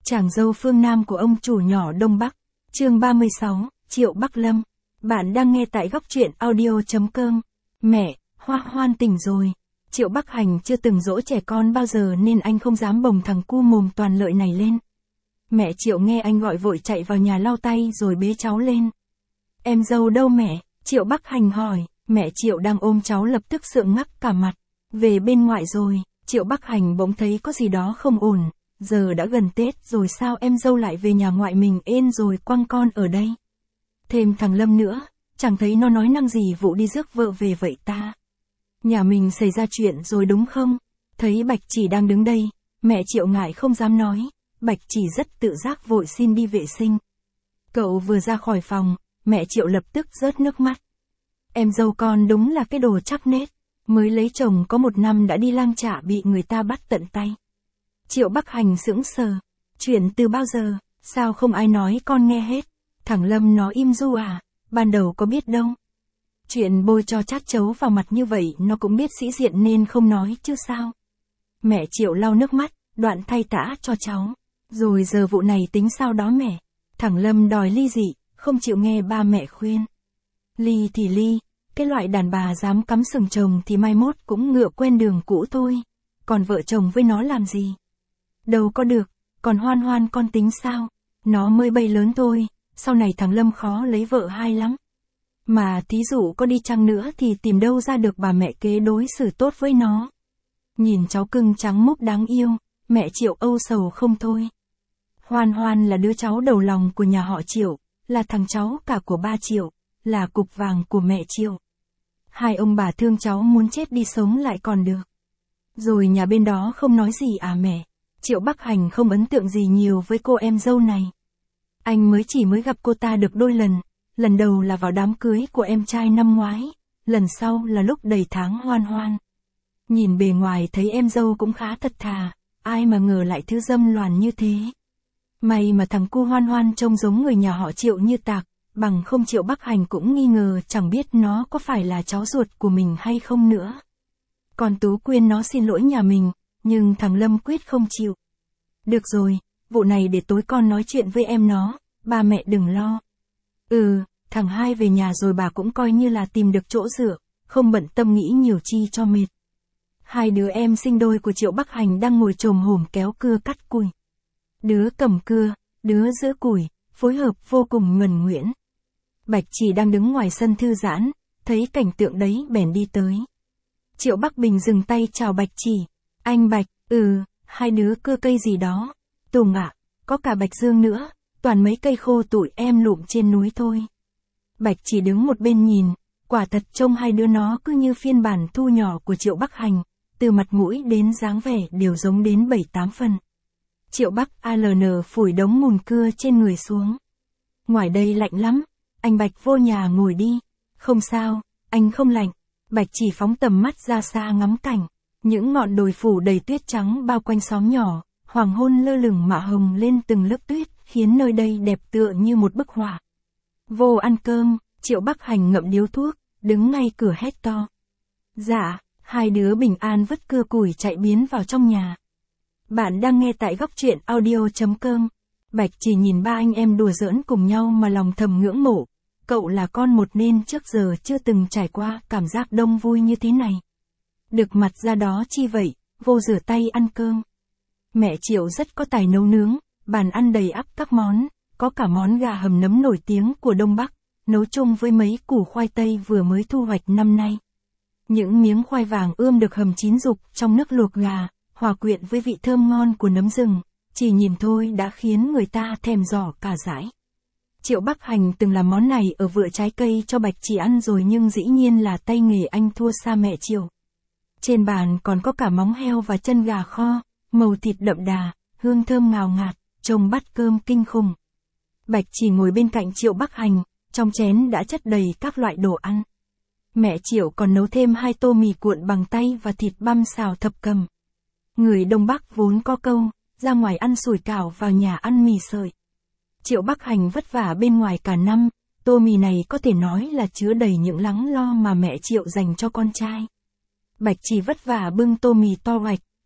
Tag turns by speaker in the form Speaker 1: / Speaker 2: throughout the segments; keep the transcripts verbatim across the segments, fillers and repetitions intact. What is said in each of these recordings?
Speaker 1: Chàng dâu phương Nam của ông chủ nhỏ Đông Bắc. Chương ba mươi sáu, Triệu Bắc Lâm. Bạn đang nghe tại góc truyện audio chấm com. Mẹ, Hoa Hoan tỉnh rồi. Triệu Bắc Hành chưa từng dỗ trẻ con bao giờ nên anh không dám bồng thằng cu mồm toàn lợi này lên. Mẹ Triệu nghe anh gọi vội chạy vào nhà lau tay rồi bế cháu lên. Em dâu đâu mẹ? Triệu Bắc Hành hỏi. Mẹ Triệu đang ôm cháu lập tức sượng ngắc cả mặt. Về bên ngoại rồi. Triệu Bắc Hành bỗng thấy có gì đó không ổn. Giờ đã gần Tết rồi sao em dâu lại về nhà ngoại mình ên rồi quăng con ở đây? Thêm thằng Lâm nữa, chẳng thấy nó nói năng gì vụ đi rước vợ về vậy ta. Nhà mình xảy ra chuyện rồi đúng không? Thấy Bạch Chỉ đang đứng đây, mẹ Triệu ngại không dám nói, Bạch Chỉ rất tự giác vội xin đi vệ sinh. Cậu vừa ra khỏi phòng, mẹ Triệu lập tức rớt nước mắt. Em dâu con đúng là cái đồ chắc nết, mới lấy chồng có một năm đã đi lang chạ bị người ta bắt tận tay. Triệu Bắc Hành sững sờ. Chuyện từ bao giờ, sao không ai nói con nghe hết? Thằng Lâm nó im ru à, ban đầu có biết đâu. Chuyện bôi cho chát chấu vào mặt như vậy nó cũng biết sĩ diện nên không nói chứ sao. Mẹ Triệu lau nước mắt, đoạn thay tã cho cháu. Rồi giờ vụ này tính sao đó mẹ? Thằng Lâm đòi ly dị, không chịu nghe ba mẹ khuyên. Ly thì ly, cái loại đàn bà dám cắm sừng chồng thì mai mốt cũng ngựa quen đường cũ thôi. Còn vợ chồng với nó làm gì? Đâu có được, còn Hoan Hoan con tính sao? Nó mới bay lớn thôi, sau này thằng Lâm khó lấy vợ hai lắm. Mà thí dụ có đi chăng nữa thì tìm đâu ra được bà mẹ kế đối xử tốt với nó. Nhìn cháu cưng trắng múc đáng yêu, mẹ Triệu âu sầu không thôi. Hoan Hoan là đứa cháu đầu lòng của nhà họ Triệu, là thằng cháu cả của ba Triệu, là cục vàng của mẹ Triệu. Hai ông bà thương cháu muốn chết đi sống lại còn được. Rồi nhà bên đó không nói gì à mẹ? Triệu Bắc Hành không ấn tượng gì nhiều với cô em dâu này. Anh mới chỉ mới gặp cô ta được đôi lần, lần đầu là vào đám cưới của em trai năm ngoái, lần sau là lúc đầy tháng Hoan Hoan. Nhìn bề ngoài thấy em dâu cũng khá thật thà, ai mà ngờ lại thứ dâm loàn như thế. May mà thằng cu Hoan Hoan trông giống người nhà họ Triệu như tạc, bằng không Triệu Bắc Hành cũng nghi ngờ chẳng biết nó có phải là cháu ruột của mình hay không nữa. Còn Tú Quyên nó xin lỗi nhà mình, nhưng thằng Lâm quyết không chịu. Được rồi, vụ này để tối con nói chuyện với em nó, ba mẹ đừng lo. Ừ, thằng hai về nhà rồi bà cũng coi như là tìm được chỗ dựa, không bận tâm nghĩ nhiều chi cho mệt. Hai đứa em sinh đôi của Triệu Bắc Hành đang ngồi chồm hổm kéo cưa cắt củi. Đứa cầm cưa, đứa giữ củi, phối hợp vô cùng nhuần nhuyễn. Bạch Chỉ đang đứng ngoài sân thư giãn, thấy cảnh tượng đấy bèn đi tới. Triệu Bắc Bình dừng tay chào Bạch Chỉ. Anh Bạch, ừ, hai đứa cưa cây gì đó. Tùng ạ, có cả Bạch Dương nữa, toàn mấy cây khô tụi em lụm trên núi thôi. Bạch Chỉ đứng một bên nhìn, quả thật trông hai đứa nó cứ như phiên bản thu nhỏ của Triệu Bắc Hành, từ mặt mũi đến dáng vẻ đều giống đến bảy tám phần. Triệu Bắc a lờ en phủi đống mùn cưa trên người xuống. Ngoài đây lạnh lắm, anh Bạch vô nhà ngồi đi. Không sao, anh không lạnh. Bạch Chỉ phóng tầm mắt ra xa ngắm cảnh. Những ngọn đồi phủ đầy tuyết trắng bao quanh xóm nhỏ, hoàng hôn lơ lửng mạ hồng lên từng lớp tuyết, khiến nơi đây đẹp tựa như một bức họa. Vô ăn cơm, Triệu Bắc Hành ngậm điếu thuốc, đứng ngay cửa hét to. Dạ, hai đứa bình an vứt cưa củi chạy biến vào trong nhà. Bạn đang nghe tại góc truyện audio chấm com. Bạch Chỉ nhìn ba anh em đùa giỡn cùng nhau mà lòng thầm ngưỡng mộ. Cậu là con một nên trước giờ chưa từng trải qua cảm giác đông vui như thế này. Được mặt ra đó chi vậy, vô rửa tay ăn cơm. Mẹ Triệu rất có tài nấu nướng, bàn ăn đầy ắp các món, có cả món gà hầm nấm nổi tiếng của Đông Bắc, nấu chung với mấy củ khoai tây vừa mới thu hoạch năm nay. Những miếng khoai vàng ươm được hầm chín rục trong nước luộc gà, hòa quyện với vị thơm ngon của nấm rừng, chỉ nhìn thôi đã khiến người ta thèm giỏ cả dãi. Triệu Bắc Hành từng làm món này ở vựa trái cây cho Bạch Chỉ ăn rồi nhưng dĩ nhiên là tay nghề anh thua xa mẹ Triệu. Trên bàn còn có cả móng heo và chân gà kho, màu thịt đậm đà, hương thơm ngào ngạt, trông bát cơm kinh khủng. Bạch Chỉ ngồi bên cạnh Triệu Bắc Hành, trong chén đã chất đầy các loại đồ ăn. Mẹ Triệu còn nấu thêm hai tô mì cuộn bằng tay và thịt băm xào thập cẩm. Người Đông Bắc vốn có câu, ra ngoài ăn sủi cảo vào nhà ăn mì sợi. Triệu Bắc Hành vất vả bên ngoài cả năm, tô mì này có thể nói là chứa đầy những lắng lo mà mẹ Triệu dành cho con trai. Bạch Chỉ vất vả bưng tô mì to hoạch,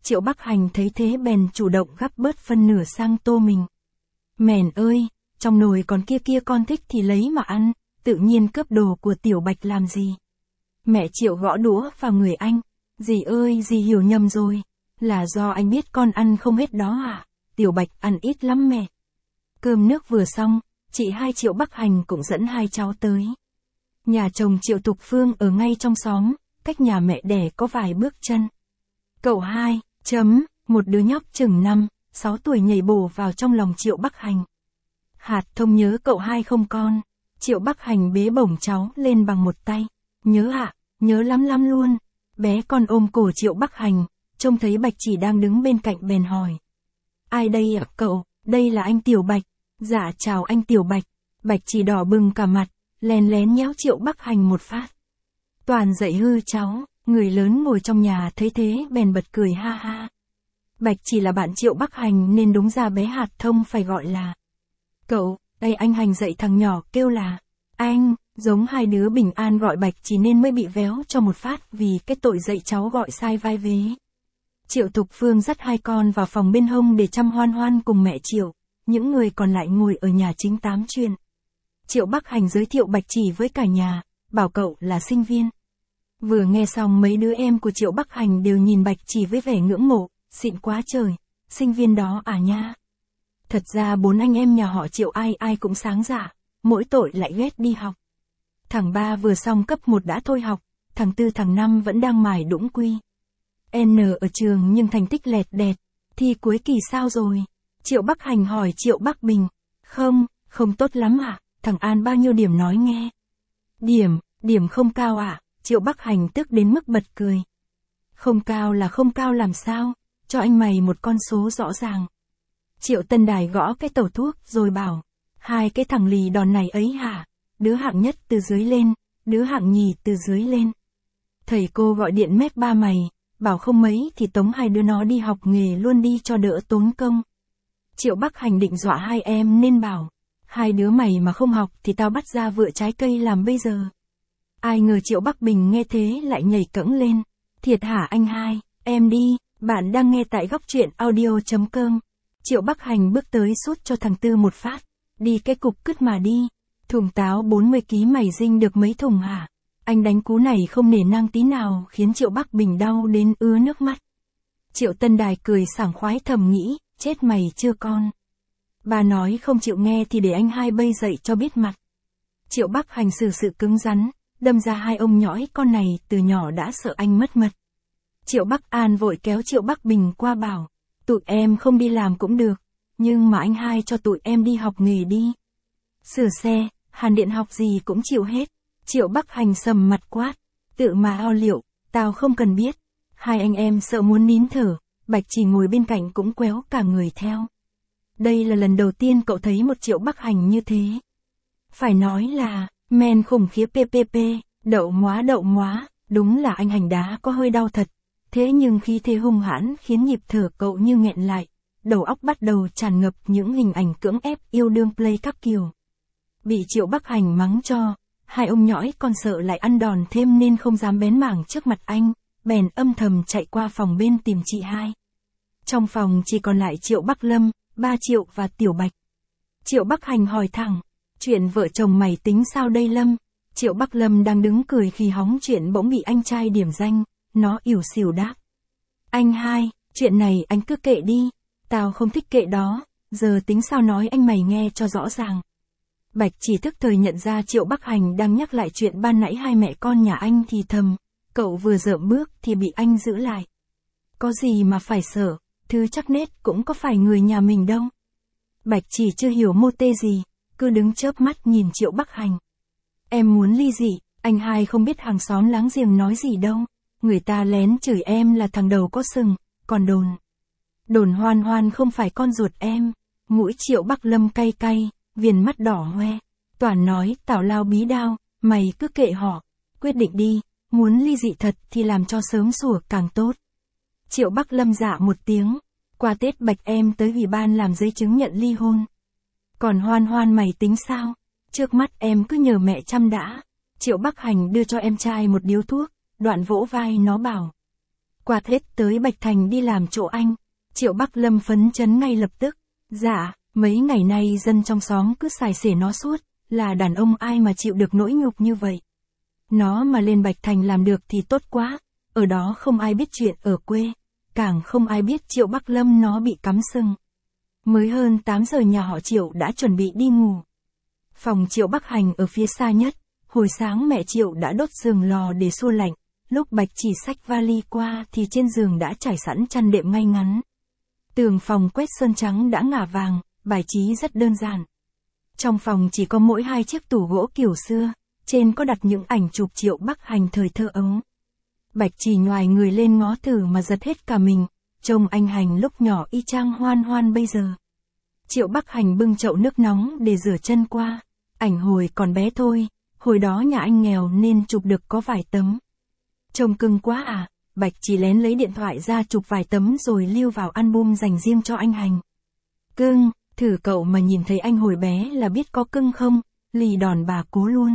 Speaker 1: Triệu Bắc Hành thấy thế bèn chủ động gắp bớt phân nửa sang tô mình. Mèn ơi, trong nồi còn kia kia con thích thì lấy mà ăn, tự nhiên cướp đồ của Tiểu Bạch làm gì. Mẹ Triệu gõ đũa vào người anh. Dì ơi, dì hiểu nhầm rồi. Là do anh biết con ăn không hết đó à? Tiểu Bạch ăn ít lắm mẹ. Cơm nước vừa xong, chị hai Triệu Bắc Hành cũng dẫn hai cháu tới. Nhà chồng Triệu Thục Phương ở ngay trong xóm, cách nhà mẹ đẻ có vài bước chân. Cậu hai, chấm, một đứa nhóc chừng năm, sáu tuổi nhảy bổ vào trong lòng Triệu Bắc Hành. Hạt Thông nhớ cậu hai không con. Triệu Bắc Hành bế bổng cháu lên bằng một tay. Nhớ ạ, à, nhớ lắm lắm luôn. Bé con ôm cổ Triệu Bắc Hành, trông thấy Bạch Chỉ đang đứng bên cạnh bèn hỏi. Ai đây ạ cậu? Đây là anh Tiểu Bạch. Dạ chào anh Tiểu Bạch. Bạch Chỉ đỏ bừng cả mặt, lén lén nhéo Triệu Bắc Hành một phát. Toàn dậy hư cháu, người lớn ngồi trong nhà thấy thế bèn bật cười ha ha. Bạch Chỉ là bạn Triệu Bắc Hành nên đúng ra bé Hạt Thông phải gọi là cậu. Đây anh Hành dạy thằng nhỏ kêu là anh, giống hai đứa bình an gọi Bạch Chỉ nên mới bị véo cho một phát vì cái tội dạy cháu gọi sai vai vế. Triệu Thục Phương dắt hai con vào phòng bên hông để chăm Hoan Hoan cùng mẹ Triệu, những người còn lại ngồi ở nhà chính tám chuyện. Triệu Bắc Hành giới thiệu Bạch Chỉ với cả nhà, bảo cậu là sinh viên. Vừa nghe xong mấy đứa em của Triệu Bắc Hành đều nhìn Bạch Chỉ với vẻ ngưỡng mộ, xịn quá trời, sinh viên đó à nha. Thật ra bốn anh em nhà họ Triệu ai ai cũng sáng dạ, mỗi tội lại ghét đi học. Thằng ba vừa xong cấp một đã thôi học, thằng tư thằng năm vẫn đang mải đũng quy N ở trường nhưng thành tích lẹt đẹt. Thi cuối kỳ sao rồi? Triệu Bắc Hành hỏi Triệu Bắc Bình. Không, không tốt lắm ạ. À? Thằng An bao nhiêu điểm nói nghe. Điểm, điểm không cao ạ. À? Triệu Bắc Hành tức đến mức bật cười. Không cao là không cao làm sao? Cho anh mày một con số rõ ràng. Triệu Tân Đài gõ cái tẩu thuốc rồi bảo. Hai cái thằng lì đòn này ấy hả? Đứa hạng nhất từ dưới lên, đứa hạng nhì từ dưới lên. Thầy cô gọi điện mép ba mày, bảo không mấy thì tống hai đứa nó đi học nghề luôn đi cho đỡ tốn công. Triệu Bắc Hành định dọa hai em nên bảo, hai đứa mày mà không học thì tao bắt ra vựa trái cây làm bây giờ. Ai ngờ Triệu Bắc Bình nghe thế lại nhảy cẫng lên. Thiệt hả anh hai, em đi, bạn đang nghe tại góc truyện audio.com. Triệu Bắc Hành bước tới sút cho thằng Tư một phát. Đi cái cục cứt mà đi. Thùng táo bốn mươi ki lô gam mày dinh được mấy thùng hả? Anh đánh cú này không nể nang tí nào khiến Triệu Bắc Bình đau đến ứa nước mắt. Triệu Tân Đài cười sảng khoái thầm nghĩ, chết mày chưa con. Bà nói không chịu nghe thì để anh hai bây dậy cho biết mặt. Triệu Bắc Hành xử sự cứng rắn, đâm ra hai ông nhõi con này từ nhỏ đã sợ anh mất mật. Triệu Bắc An vội kéo Triệu Bắc Bình qua bảo, tụi em không đi làm cũng được, nhưng mà anh hai cho tụi em đi học nghề đi. Sửa xe, hàn điện học gì cũng chịu hết. Triệu Bắc Hành sầm mặt quát, tự mà ao liệu, tao không cần biết. Hai anh em sợ muốn nín thở, Bạch Chỉ ngồi bên cạnh cũng quéo cả người theo. Đây là lần đầu tiên cậu thấy một Triệu Bắc Hành như thế. Phải nói là, men khủng khiếp ppp, đậu móa đậu móa, đúng là anh Hành đá có hơi đau thật. Thế nhưng khí thế hung hãn khiến nhịp thở cậu như nghẹn lại, đầu óc bắt đầu tràn ngập những hình ảnh cưỡng ép yêu đương play các kiểu. Bị Triệu Bắc Hành mắng cho, hai ông nhõi còn sợ lại ăn đòn thêm nên không dám bén mảng trước mặt anh, bèn âm thầm chạy qua phòng bên tìm chị hai. Trong phòng chỉ còn lại Triệu Bắc Lâm, ba Triệu và Tiểu Bạch. Triệu Bắc Hành hỏi thẳng, chuyện vợ chồng mày tính sao đây Lâm? Triệu Bắc Lâm đang đứng cười khi hóng chuyện bỗng bị anh trai điểm danh, nó ỉu xìu đáp. Anh hai, chuyện này anh cứ kệ đi, tao không thích kệ đó, giờ tính sao nói anh mày nghe cho rõ ràng. Bạch Chỉ tức thời nhận ra Triệu Bắc Hành đang nhắc lại chuyện ban nãy hai mẹ con nhà anh thì thầm, cậu vừa dợm bước thì bị anh giữ lại. Có gì mà phải sợ, thứ chắc nết cũng có phải người nhà mình đâu. Bạch Chỉ chưa hiểu mô tê gì, cứ đứng chớp mắt nhìn Triệu Bắc Hành. Em muốn ly dị, anh hai không biết hàng xóm láng giềng nói gì đâu, người ta lén chửi em là thằng đầu có sừng, còn đồn. Đồn Hoan Hoan không phải con ruột em, mũi Triệu Bắc Lâm cay cay. Viền mắt đỏ hoe, toàn nói tào lao bí đao, mày cứ kệ họ, quyết định đi, muốn ly dị thật thì làm cho sớm sủa càng tốt. Triệu Bắc Lâm dạ một tiếng, qua Tết Bạch em tới ủy ban làm giấy chứng nhận ly hôn. Còn Hoan Hoan mày tính sao? Trước mắt em cứ nhờ mẹ chăm đã. Triệu Bắc Hành đưa cho em trai một điếu thuốc, đoạn vỗ vai nó bảo. Quạt hết tới Bạch Thành đi làm chỗ anh. Triệu Bắc Lâm phấn chấn ngay lập tức. Dạ, mấy ngày nay dân trong xóm cứ xài xể nó suốt, là đàn ông ai mà chịu được nỗi nhục như vậy. Nó mà lên Bạch Thành làm được thì tốt quá, ở đó không ai biết chuyện ở quê, càng không ai biết Triệu Bắc Lâm nó bị cắm sừng. Mới hơn tám giờ nhà họ Triệu đã chuẩn bị đi ngủ. Phòng Triệu Bắc Hành ở phía xa nhất, hồi sáng mẹ Triệu đã đốt giường lò để xua lạnh, lúc Bạch Chỉ xách vali qua thì trên giường đã trải sẵn chăn đệm ngay ngắn. Tường phòng quét sơn trắng đã ngả vàng, bài trí rất đơn giản. Trong phòng chỉ có mỗi hai chiếc tủ gỗ kiểu xưa, trên có đặt những ảnh chụp Triệu Bắc Hành thời thơ ấu. Bạch Chỉ nhoài người lên ngó thử mà giật hết cả mình, trông anh Hành lúc nhỏ y chang Hoan Hoan bây giờ. Triệu Bắc Hành bưng chậu nước nóng để rửa chân qua, ảnh hồi còn bé thôi, hồi đó nhà anh nghèo nên chụp được có vài tấm. Trông cưng quá à, Bạch Chỉ lén lấy điện thoại ra chụp vài tấm rồi lưu vào album dành riêng cho anh Hành. Cưng, thử cậu mà nhìn thấy anh hồi bé là biết có cưng không, lì đòn bà cố luôn.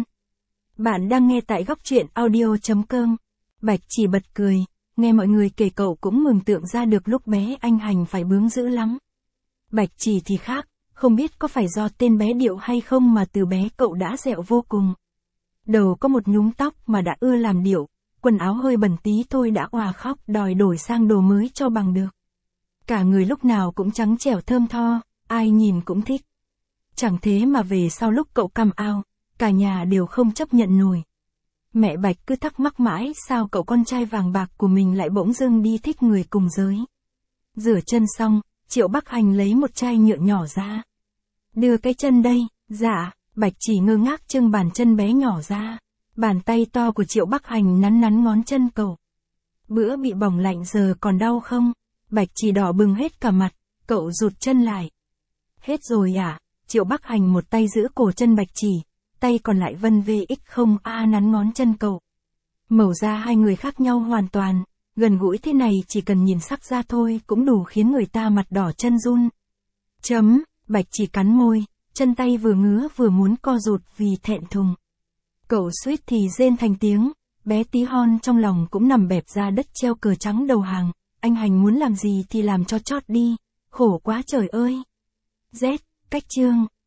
Speaker 1: Bạn đang nghe tại góc truyện audio chấm com. Bạch Chỉ bật cười, nghe mọi người kể cậu cũng mường tượng ra được lúc bé anh Hành phải bướng dữ lắm. Bạch Chỉ thì khác, không biết có phải do tên bé điệu hay không mà từ bé cậu đã dẹo vô cùng. Đầu có một nhúm tóc mà đã ưa làm điệu, quần áo hơi bẩn tí thôi đã òa khóc đòi đổi sang đồ mới cho bằng được. Cả người lúc nào cũng trắng trẻo thơm tho, ai nhìn cũng thích. Chẳng thế mà về sau lúc cậu come out, cả nhà đều không chấp nhận nổi. Mẹ Bạch cứ thắc mắc mãi sao cậu con trai vàng bạc của mình lại bỗng dưng đi thích người cùng giới. Rửa chân xong, Triệu Bắc Hành lấy một chai nhựa nhỏ ra. Đưa cái chân đây, dạ, Bạch Chỉ ngơ ngác trưng bàn chân bé nhỏ ra. Bàn tay to của Triệu Bắc Hành nắn nắn ngón chân cậu. Bữa bị bỏng lạnh giờ còn đau không? Bạch Chỉ đỏ bừng hết cả mặt, cậu rụt chân lại. Hết rồi à? Triệu Bắc Hành một tay giữ cổ chân Bạch Chỉ, tay còn lại vân vê ích không a nắn ngón chân cậu. Màu da hai người khác nhau hoàn toàn, gần gũi thế này chỉ cần nhìn sắc da thôi cũng đủ khiến người ta mặt đỏ chân run. Chấm, Bạch Chỉ cắn môi, chân tay vừa ngứa vừa muốn co rụt vì thẹn thùng. Cậu suýt thì rên thành tiếng, bé tí hon trong lòng cũng nằm bẹp ra đất treo cờ trắng đầu hàng, anh Hành muốn làm gì thì làm cho chót đi, khổ quá trời ơi. Z, cách chương.